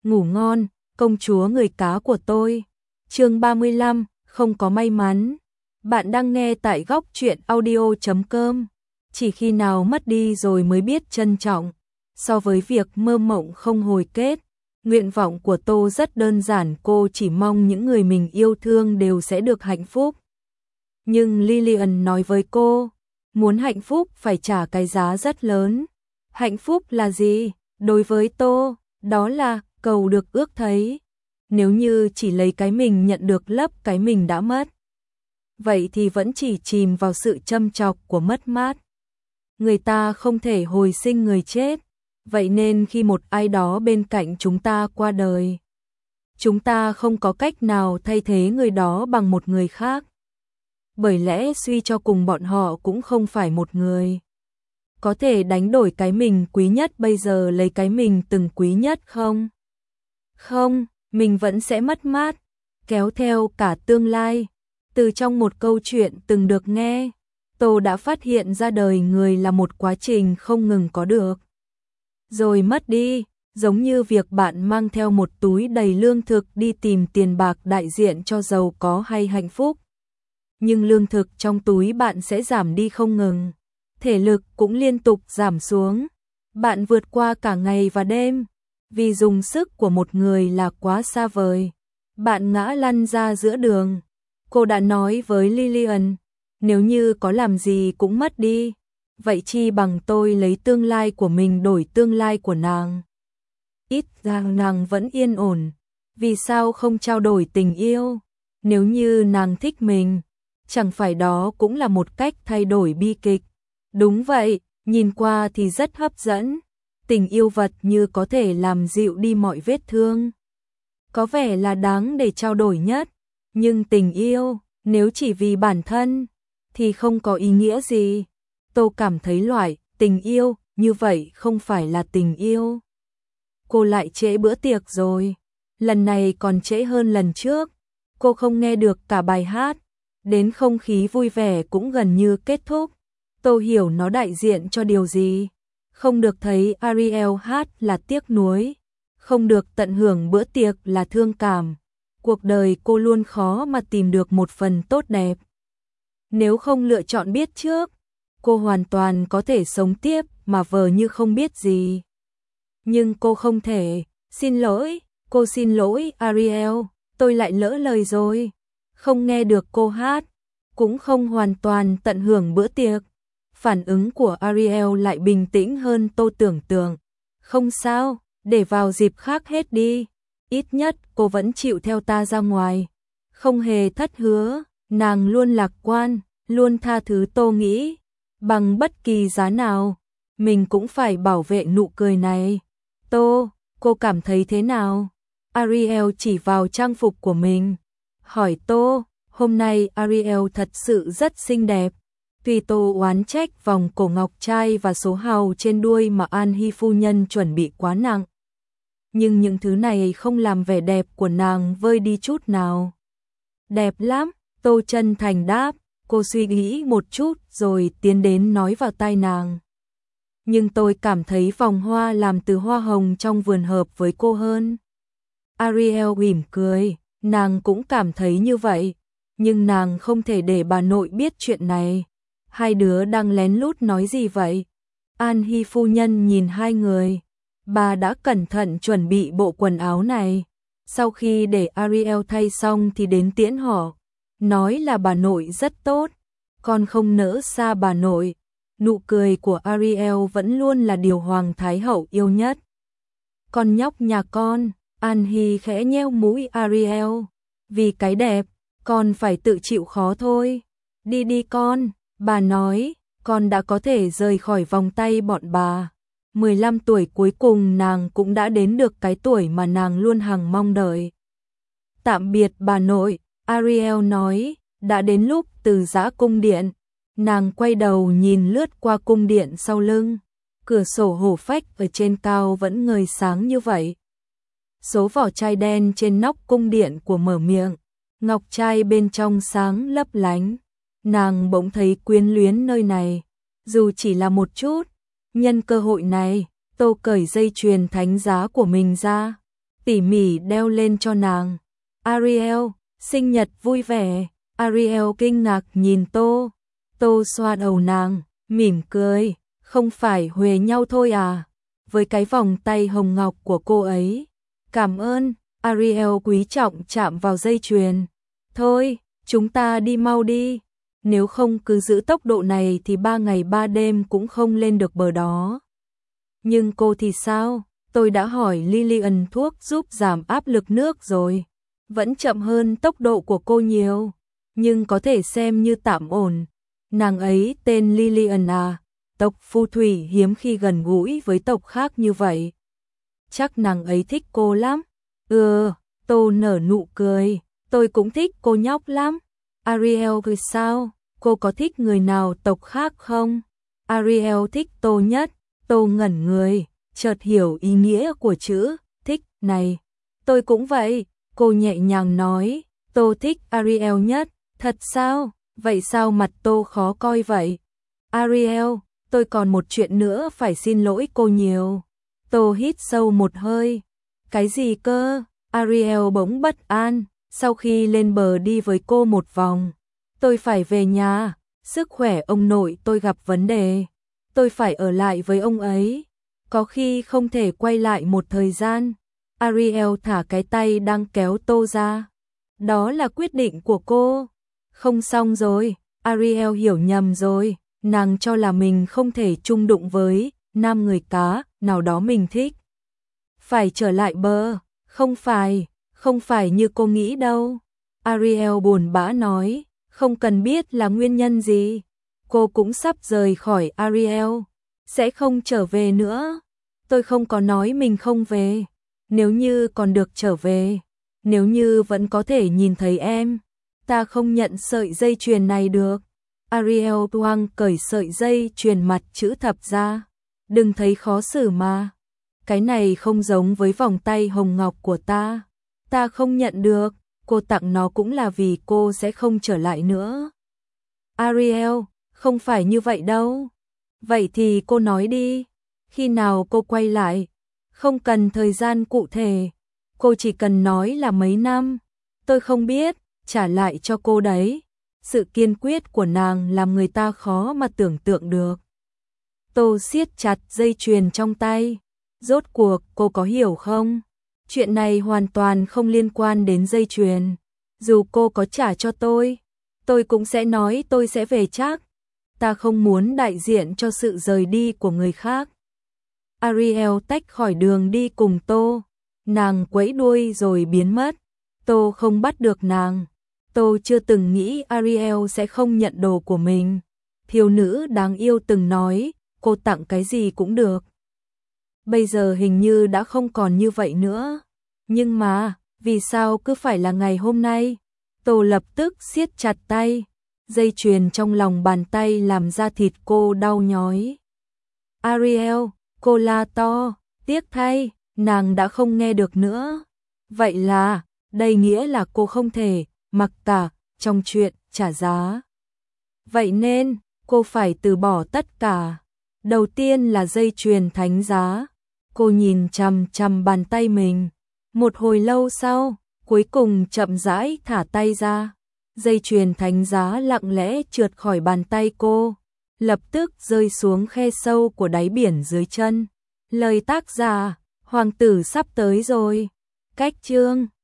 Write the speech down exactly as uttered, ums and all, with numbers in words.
ngủ ngon, công chúa người cá của tôi. Chương ba mươi lăm, không có may mắn. Bạn đang nghe tại góc truyện audio chấm com. Chỉ khi nào mất đi rồi mới biết trân trọng. So với việc mơ mộng không hồi kết, nguyện vọng của Tô rất đơn giản, cô chỉ mong những người mình yêu thương đều sẽ được hạnh phúc. Nhưng Lillian nói với cô, muốn hạnh phúc phải trả cái giá rất lớn. Hạnh phúc là gì? Đối với Tô, đó là cầu được ước thấy. Nếu như chỉ lấy cái mình nhận được lấp cái mình đã mất, vậy thì vẫn chỉ chìm vào sự châm chọc của mất mát. Người ta không thể hồi sinh người chết, vậy nên khi một ai đó bên cạnh chúng ta qua đời, chúng ta không có cách nào thay thế người đó bằng một người khác. Bởi lẽ suy cho cùng bọn họ cũng không phải một người. Có thể đánh đổi cái mình quý nhất bây giờ lấy cái mình từng quý nhất không? Không, mình vẫn sẽ mất mát, kéo theo cả tương lai. Từ trong một câu chuyện từng được nghe, Tô đã phát hiện ra đời người là một quá trình không ngừng có được rồi mất đi, giống như việc bạn mang theo một túi đầy lương thực đi tìm tiền bạc đại diện cho giàu có hay hạnh phúc. Nhưng lương thực trong túi bạn sẽ giảm đi không ngừng, thể lực cũng liên tục giảm xuống. Bạn vượt qua cả ngày và đêm, vì dùng sức của một người là quá xa vời. Bạn ngã lăn ra giữa đường. Cô đã nói với Lillian, nếu như có làm gì cũng mất đi, vậy chi bằng tôi lấy tương lai của mình đổi tương lai của nàng. Ít ra nàng vẫn yên ổn, vì sao không trao đổi tình yêu? Nếu như nàng thích mình, chẳng phải đó cũng là một cách thay đổi bi kịch. Đúng vậy, nhìn qua thì rất hấp dẫn. Tình yêu vật như có thể làm dịu đi mọi vết thương, có vẻ là đáng để trao đổi nhất. Nhưng tình yêu, nếu chỉ vì bản thân, thì không có ý nghĩa gì. Tô cảm thấy loại tình yêu như vậy không phải là tình yêu. Cô lại trễ bữa tiệc rồi. Lần này còn trễ hơn lần trước. Cô không nghe được cả bài hát. Đến không khí vui vẻ cũng gần như kết thúc. Tô hiểu nó đại diện cho điều gì. Không được thấy Ariel hát là tiếc nuối. Không được tận hưởng bữa tiệc là thương cảm. Cuộc đời cô luôn khó mà tìm được một phần tốt đẹp. Nếu không lựa chọn biết trước, cô hoàn toàn có thể sống tiếp mà vờ như không biết gì. Nhưng cô không thể. Xin lỗi, cô xin lỗi Ariel, tôi lại lỡ lời rồi. Không nghe được cô hát, cũng không hoàn toàn tận hưởng bữa tiệc. Phản ứng của Ariel lại bình tĩnh hơn Tô tưởng tượng. Không sao, để vào dịp khác hết đi. Ít nhất cô vẫn chịu theo ta ra ngoài. Không hề thất hứa, nàng luôn lạc quan, luôn tha thứ. Tô nghĩ, bằng bất kỳ giá nào, mình cũng phải bảo vệ nụ cười này. Tô, cô cảm thấy thế nào? Ariel chỉ vào trang phục của mình. Hỏi Tô, hôm nay Ariel thật sự rất xinh đẹp. Tuy Tô oán trách vòng cổ ngọc trai và số hào trên đuôi mà An Hy phu nhân chuẩn bị quá nặng, nhưng những thứ này không làm vẻ đẹp của nàng vơi đi chút nào. Đẹp lắm, Tô chân thành đáp. Cô suy nghĩ một chút rồi tiến đến nói vào tai nàng. Nhưng tôi cảm thấy vòng hoa làm từ hoa hồng trong vườn hợp với cô hơn. Ariel mỉm cười, nàng cũng cảm thấy như vậy. Nhưng nàng không thể để bà nội biết chuyện này. Hai đứa đang lén lút nói gì vậy? An Hy phu nhân nhìn hai người. Bà đã cẩn thận chuẩn bị bộ quần áo này. Sau khi để Ariel thay xong thì đến tiễn họ. Nói là bà nội rất tốt. Con không nỡ xa bà nội. Nụ cười của Ariel vẫn luôn là điều Hoàng Thái Hậu yêu nhất. Con nhóc nhà con. An Hy khẽ nheo mũi Ariel. Vì cái đẹp, con phải tự chịu khó thôi. Đi đi con, bà nói, con đã có thể rời khỏi vòng tay bọn bà. mười lăm tuổi cuối cùng nàng cũng đã đến được cái tuổi mà nàng luôn hằng mong đợi. Tạm biệt bà nội, Ariel nói, đã đến lúc từ giã cung điện. Nàng quay đầu nhìn lướt qua cung điện sau lưng. Cửa sổ hổ phách ở trên cao vẫn ngời sáng như vậy. Số vỏ chai đen trên nóc cung điện của mở miệng. Ngọc trai bên trong sáng lấp lánh. Nàng bỗng thấy quyến luyến nơi này. Dù chỉ là một chút. Nhân cơ hội này, Tô cởi dây chuyền thánh giá của mình ra. tỉ mỉ đeo lên cho nàng. Ariel, sinh nhật vui vẻ. Ariel kinh ngạc nhìn Tô. Tô xoa đầu nàng, mỉm cười, không phải huề nhau thôi à? Với cái vòng tay hồng ngọc của cô ấy. Cảm ơn. Ariel quý trọng chạm vào dây chuyền. Thôi, chúng ta đi mau đi. Nếu không cứ giữ tốc độ này thì ba ngày ba đêm cũng không lên được bờ đó. Nhưng cô thì sao? Tôi đã hỏi Lillian thuốc giúp giảm áp lực nước rồi. Vẫn chậm hơn tốc độ của cô nhiều. Nhưng có thể xem như tạm ổn. Nàng ấy tên Lillian à? Tộc phù thủy hiếm khi gần gũi với tộc khác như vậy. Chắc nàng ấy thích cô lắm. Ừ, Tô nở nụ cười. Tôi cũng thích cô nhóc lắm. Ariel cười sao? Cô có thích người nào tộc khác không? Ariel thích Tô nhất. Tô ngẩn người, chợt hiểu ý nghĩa của chữ thích này. Tôi cũng vậy. Cô nhẹ nhàng nói. Tô thích Ariel nhất. Thật sao? Vậy sao mặt Tô khó coi vậy? Ariel, tôi còn một chuyện nữa phải xin lỗi cô nhiều. Tô hít sâu một hơi. Cái gì cơ? Ariel bỗng bất an, sau khi lên bờ đi với cô một vòng. Tôi phải về nhà, sức khỏe ông nội tôi gặp vấn đề. Tôi phải ở lại với ông ấy. Có khi không thể quay lại một thời gian. Ariel thả cái tay đang kéo Tô ra. Đó là quyết định của cô. Không xong rồi, Ariel hiểu nhầm rồi. Nàng cho là mình không thể chung đụng với nam người cá nào đó mình thích. Phải trở lại bờ. Không phải, không phải như cô nghĩ đâu. Ariel buồn bã nói, không cần biết là nguyên nhân gì. Cô cũng sắp rời khỏi Ariel, sẽ không trở về nữa. Tôi không có nói mình không về. Nếu như còn được trở về, nếu như vẫn có thể nhìn thấy em, ta không nhận sợi dây chuyền này được. Ariel toang cởi sợi dây chuyền mặt chữ thập ra. Đừng thấy khó xử mà. Cái này không giống với vòng tay hồng ngọc của ta. Ta không nhận được, cô tặng nó cũng là vì cô sẽ không trở lại nữa. Ariel, không phải như vậy đâu. Vậy thì cô nói đi, khi nào cô quay lại? Không cần thời gian cụ thể, cô chỉ cần nói là mấy năm. Tôi không biết, trả lại cho cô đấy. Sự kiên quyết của nàng làm người ta khó mà tưởng tượng được. Tô siết chặt dây chuyền trong tay. Rốt cuộc cô có hiểu không? Chuyện này hoàn toàn không liên quan đến dây chuyền. Dù cô có trả cho tôi, tôi cũng sẽ nói tôi sẽ về chắc. Ta không muốn đại diện cho sự rời đi của người khác. Ariel tách khỏi đường đi cùng Tô. Nàng quẫy đuôi rồi biến mất. Tô không bắt được nàng. Tô chưa từng nghĩ Ariel sẽ không nhận đồ của mình. Thiếu nữ đáng yêu từng nói, cô tặng cái gì cũng được. Bây giờ hình như đã không còn như vậy nữa. Nhưng mà, vì sao cứ phải là ngày hôm nay? Tô lập tức siết chặt tay. Dây chuyền trong lòng bàn tay làm da thịt cô đau nhói. Ariel, cô la to, tiếc thay, nàng đã không nghe được nữa. Vậy là, đây nghĩa là cô không thể mặc cả trong chuyện trả giá. Vậy nên, cô phải từ bỏ tất cả. Đầu tiên là dây chuyền thánh giá. Cô nhìn chằm chằm bàn tay mình. Một hồi lâu sau, cuối cùng chậm rãi thả tay ra. Dây chuyền thánh giá lặng lẽ trượt khỏi bàn tay cô, lập tức rơi xuống khe sâu của đáy biển dưới chân. Lời tác giả, hoàng tử sắp tới rồi. Cách chương